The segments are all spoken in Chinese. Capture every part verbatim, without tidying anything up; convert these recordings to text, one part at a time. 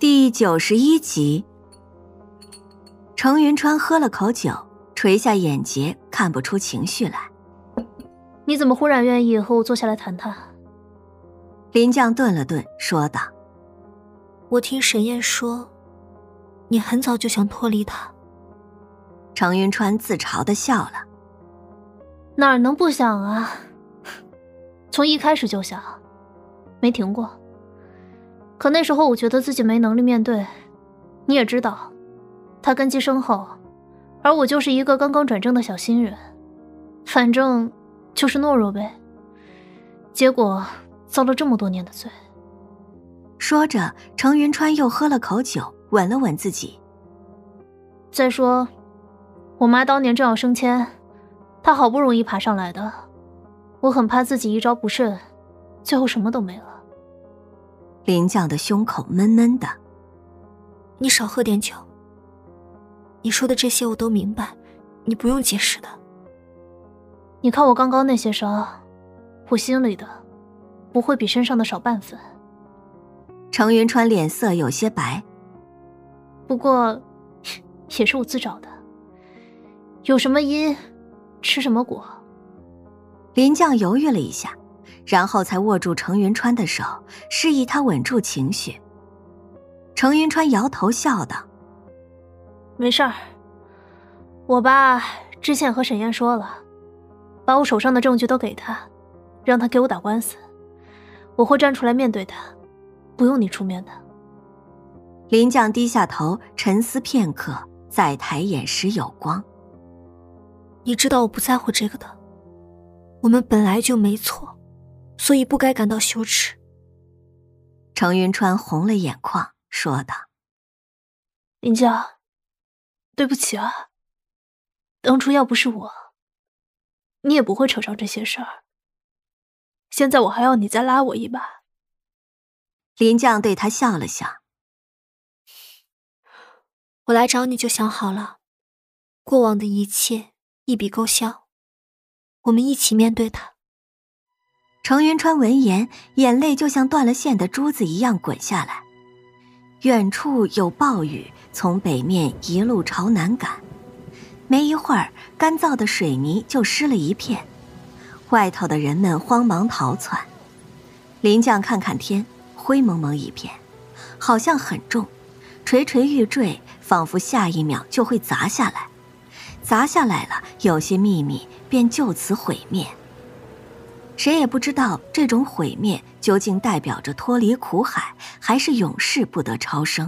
第九十一集。程云川喝了口酒，垂下眼睫，看不出情绪来。 你怎么忽然愿意和我坐下来谈谈？ 林将顿了顿，说道： 我听沈燕说，你很早就想脱离他。 程云川自嘲地笑了： 哪儿能不想啊，从一开始就想，没停过。可那时候我觉得自己没能力面对，你也知道，他根基深厚，而我就是一个刚刚转正的小新人，反正就是懦弱呗。结果遭了这么多年的罪。 说着，程云川又喝了口酒，稳了稳自己。 再说，我妈当年正要升迁，她好不容易爬上来的，我很怕自己一招不慎，最后什么都没了。 林将的胸口闷闷的。 你少喝点酒。你说的这些我都明白，你不用解释的。 你看我刚刚那些伤，我心里的不会比身上的少半分。 程云川脸色有些白。 不过也是我自找的，有什么因吃什么果。 林将犹豫了一下，然后才握住程云川的手，示意他稳住情绪。程云川摇头笑道： 没事儿，我爸之前和沈燕说了，把我手上的证据都给他，让他给我打官司，我会站出来面对他，不用你出面的。 林将低下头沉思片刻，再抬眼时有光。 你知道我不在乎这个的，我们本来就没错，所以不该感到羞耻。 程云川红了眼眶，说道： 林将，对不起啊，当初要不是我，你也不会扯上这些事儿。现在我还要你再拉我一把。 林将对他笑了笑： 我来找你就想好了，过往的一切一笔勾销，我们一起面对它。 程云川闻言，眼泪就像断了线的珠子一样滚下来。远处有暴雨从北面一路朝南赶，没一会儿，干燥的水泥就湿了一片，外头的人们慌忙逃窜。林将看看天，灰蒙蒙一片，好像很重，垂垂欲坠，仿佛下一秒就会砸下来。砸下来了，有些秘密便就此毁灭。谁也不知道这种毁灭究竟代表着脱离苦海，还是永世不得超生。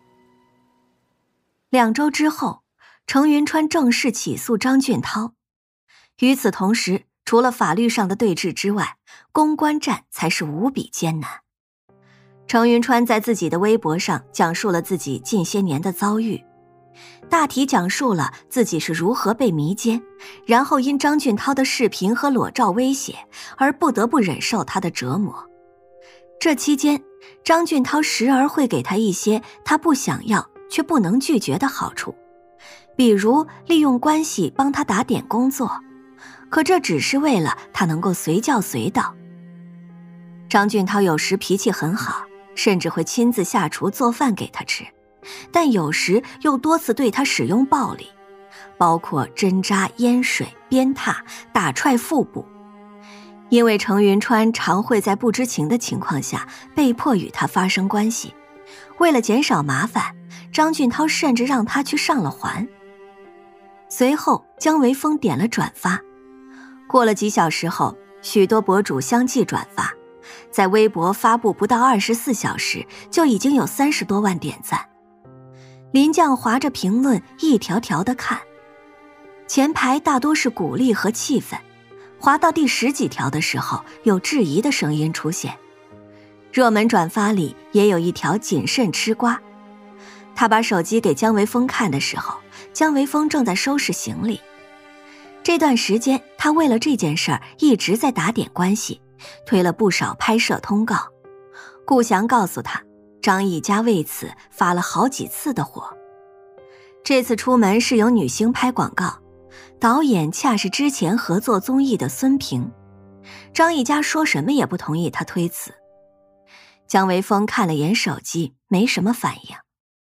两周之后，程云川正式起诉张俊涛。与此同时，除了法律上的对峙之外，公关战才是无比艰难。程云川在自己的微博上讲述了自己近些年的遭遇，大体讲述了自己是如何被迷奸，然后因张俊涛的视频和裸照威胁而不得不忍受他的折磨。这期间，张俊涛时而会给他一些他不想要却不能拒绝的好处，比如利用关系帮他打点工作，可这只是为了他能够随叫随到。张俊涛有时脾气很好，甚至会亲自下厨做饭给他吃，但有时又多次对他使用暴力，包括针扎、淹水、鞭挞、打踹腹部。因为程云川常会在不知情的情况下被迫与他发生关系，为了减少麻烦，张俊涛甚至让他去上了环。随后姜维峰点了转发，过了几小时后，许多博主相继转发，在微博发布不到二十四小时就已经有三十多万点赞。林将划着评论一条条的看，前排大多是鼓励和气愤，划到第十几条的时候，有质疑的声音出现。热门转发里也有一条谨慎吃瓜。他把手机给姜维峰看的时候，姜维峰正在收拾行李。这段时间，他为了这件事儿一直在打点关系，推了不少拍摄通告。顾翔告诉他，张艺嘉为此发了好几次的火。这次出门是由女星拍广告，导演恰是之前合作综艺的孙平。张艺嘉说什么也不同意他推辞。 江维峰看了眼手机，没什么反应。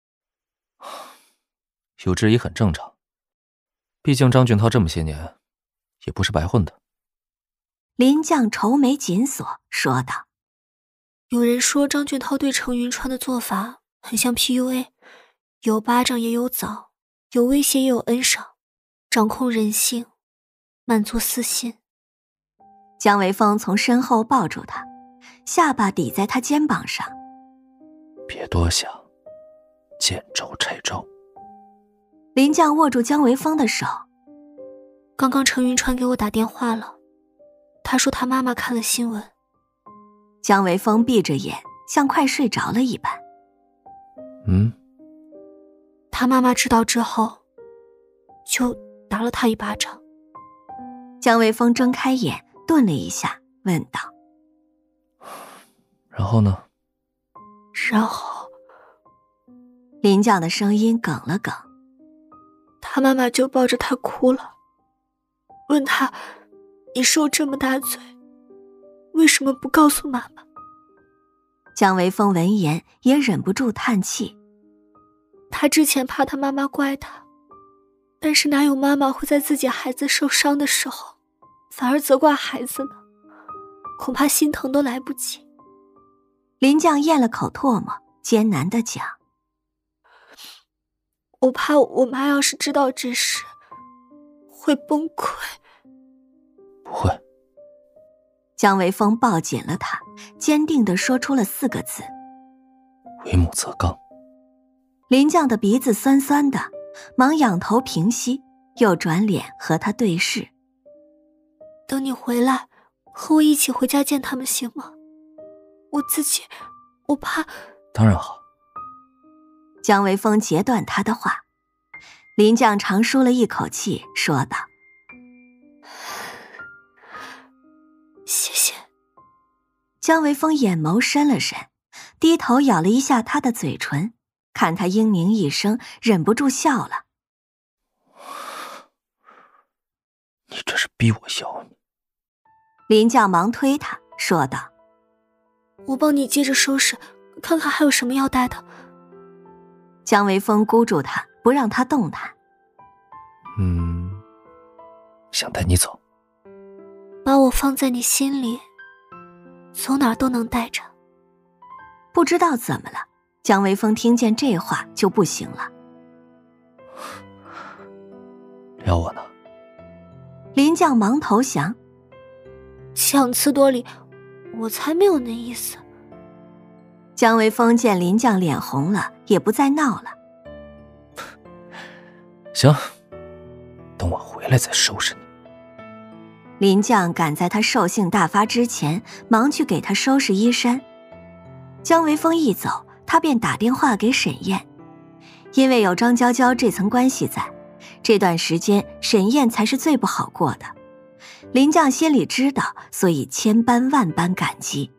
有质疑很正常，毕竟张俊涛这么些年也不是白混的。 林绛愁眉紧锁，说道： 有人说张俊涛对程云川的做法很像 P U A， 有巴掌也有枣，有威胁也有恩赏，掌控人性，满足私心。 江维峰从身后抱住他，下巴抵在他肩膀上。 别多想，见招拆招。 林绛握住江维峰的手。 刚刚程云川给我打电话了，他说他妈妈看了新闻。 江维峰闭着眼，像快睡着了一般。 嗯， 他妈妈知道之后就打了他一巴掌。 江维峰睁开眼，顿了一下，问道： 然后呢？ 然后林绛的声音哽了哽。 他妈妈就抱着他哭了，问他：你受这么大罪，为什么不告诉妈妈？ 江维峰闻言也忍不住叹气。 他之前怕他妈妈怪他，但是哪有妈妈会在自己孩子受伤的时候反而责怪孩子呢？恐怕心疼都来不及。 林绛咽了口唾沫，艰难地讲： 我怕我妈要是知道这事会崩溃。 不会。 江维峰抱紧了他，坚定地说出了四个字： 为母则刚。 林绛的鼻子酸酸的，忙仰头平息，又转脸和他对视。 等你回来，和我一起回家见他们行吗？我自己，我怕。 当然好。 江维峰截断他的话。林绛长舒了一口气，说道： 谢谢。 江维峰眼眸深了深，低头咬了一下他的嘴唇，看他嘤咛一声，忍不住笑了。 你这是逼我咬你。 林绛忙推他，说道： 我帮你接着收拾，看看还有什么要带的。 江维峰箍住他，不让他动弹。 嗯，想带你走。 把我放在你心里，走哪儿都能带着。 不知道怎么了，江维峰听见这话就不行了。 撩我呢？ 林绛忙投降。 想刺多里，我才没有那意思。 江维峰见林绛脸红了，也不再闹了。 行，等我回来再收拾你。 林绛赶在他兽性大发之前，忙去给他收拾衣衫。江维峰一走，他便打电话给沈燕。因为有张娇娇这层关系在，这段时间沈燕才是最不好过的。林绛心里知道，所以千般万般感激。